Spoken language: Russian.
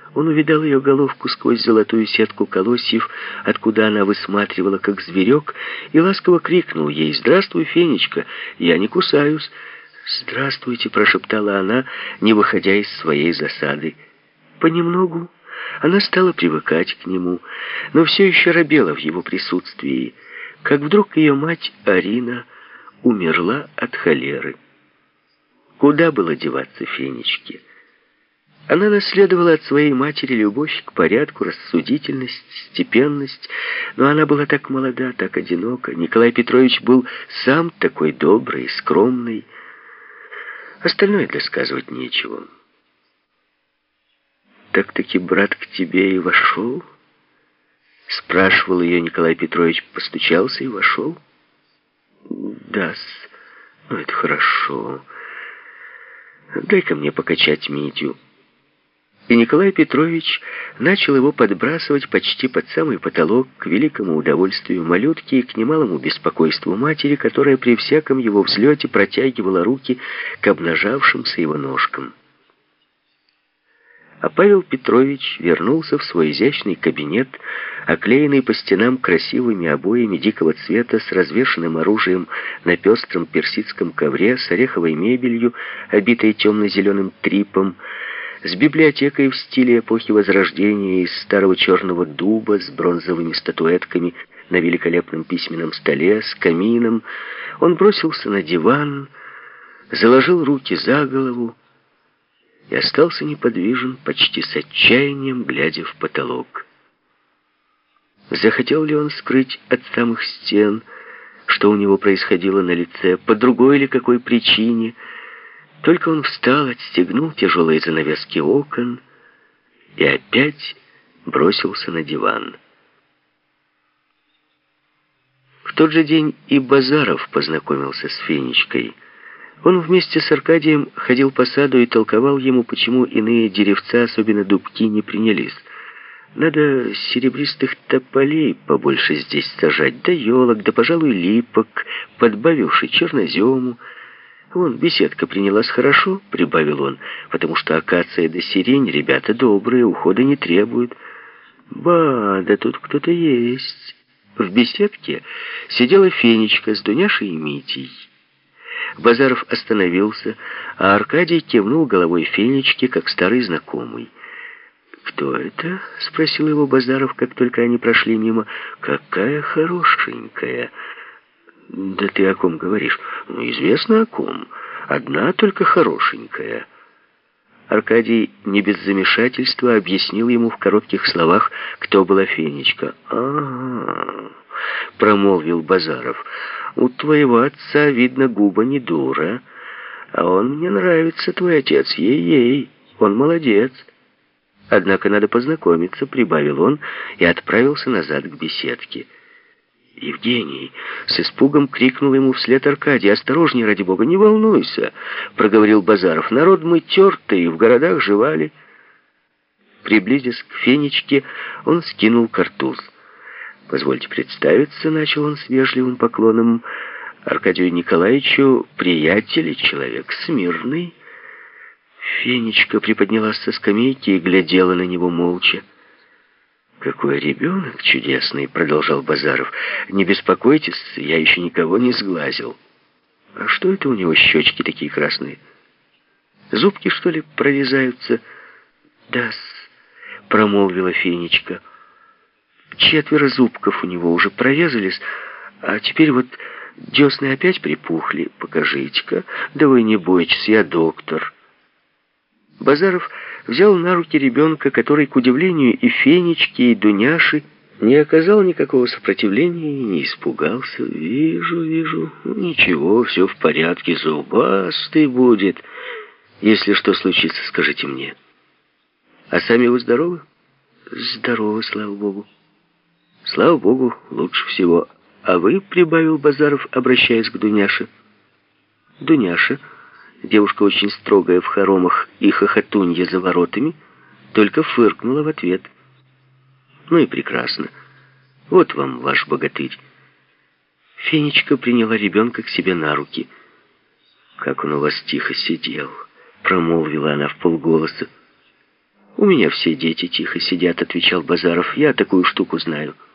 Он увидал ее головку сквозь золотую сетку колосьев, откуда она высматривала, как зверек, и ласково крикнул ей: «Здравствуй, Фенечка, я не кусаюсь». «Здравствуйте», — прошептала она, не выходя из своей засады. Понемногу она стала привыкать к нему, но все еще робела в его присутствии, как вдруг ее мать Арина умерла от холеры. Куда было деваться Фенечке? Она наследовала от своей матери любовь к порядку, рассудительность, степенность, но она была так молода, так одинока. Николай Петрович был сам такой добрый, скромный. Остальное досказывать нечего. «Так-таки брат к тебе и вошел?» Спрашивал ее Николай Петрович, постучался и вошел. «Да-с, ну это хорошо. Дай-ка мне покачать Митю». И Николай Петрович начал его подбрасывать почти под самый потолок, к великому удовольствию малютки и к немалому беспокойству матери, которая при всяком его взлете протягивала руки к обнажавшимся его ножкам. А Павел Петрович вернулся в свой изящный кабинет, оклеенный по стенам красивыми обоями дикого цвета, с развешанным оружием на пестром персидском ковре, с ореховой мебелью, обитой темно-зеленым трипом, с библиотекой в стиле эпохи Возрождения из старого черного дуба, с бронзовыми статуэтками на великолепном письменном столе, с камином. Он бросился на диван, заложил руки за голову и остался неподвижен, почти с отчаянием, глядя в потолок. Захотел ли он скрыть от самых стен, что у него происходило на лице, по другой или какой причине? Только он встал, отстегнул тяжелые занавески окон и опять бросился на диван. В тот же день и Базаров познакомился с Фенечкой. Он вместе с Аркадием ходил по саду и толковал ему, почему иные деревца, особенно дубки, не принялись. Надо серебристых тополей побольше здесь сажать, да елок, да, пожалуй, липок, подбавивший чернозему. Вон, беседка принялась хорошо, прибавил он, потому что акация да сирень ребята добрые, ухода не требуют. Ба, да тут кто-то есть. В беседке сидела Фенечка с Дуняшей и Митей. Базаров остановился, а Аркадий кивнул головой Фенечке, как старый знакомый. «Кто это?» — спросил его Базаров, как только они прошли мимо. «Какая хорошенькая!» «Да ты о ком говоришь?» «Ну, известно о ком. Одна только хорошенькая». Аркадий не без замешательства объяснил ему в коротких словах, кто была Фенечка. «Ага», — промолвил Базаров, — «у твоего отца, видно, губа не дура. А он мне нравится, твой отец, ей-ей, он молодец. Однако надо познакомиться», — прибавил он и отправился назад к беседке. «Евгений!» — с испугом крикнул ему вслед Аркадий. «Осторожней, ради бога, не волнуйся!» — проговорил Базаров. «Народ мы тертый, в городах жевали». Приблизясь к Фенечке, он скинул картуз. «Позвольте представиться», — начал он с вежливым поклоном, — «Аркадию Николаевичу приятель и человек смирный». Фенечка приподнялась со скамейки и глядела на него молча. «Какой ребенок чудесный», — продолжал Базаров. «Не беспокойтесь, я еще никого не сглазил». «А что это у него щечки такие красные? Зубки, что ли, прорезаются?» «Да-с», — промолвила Фенечка. «4 зубков у него уже прорезались, а теперь вот десны опять припухли. Покажите-ка». «Да вы не бойтесь, я доктор». Базаров взял на руки ребенка, который, к удивлению и Фенечки, и Дуняши, не оказал никакого сопротивления и не испугался. «Вижу. Ничего, все в порядке, зубастый будет. Если что случится, скажите мне». «А сами вы здоровы?» «Здоровы, слава богу». «Слава богу, лучше всего. А вы», — прибавил Базаров, обращаясь к Дуняше. Дуняша, девушка очень строгая в хоромах и хохотунья за воротами, только фыркнула в ответ. «Ну и прекрасно. Вот вам ваш богатырь». Фенечка приняла ребенка к себе на руки. «Как он у вас тихо сидел», — промолвила она вполголоса. «У меня все дети тихо сидят», — отвечал Базаров. «Я такую штуку знаю».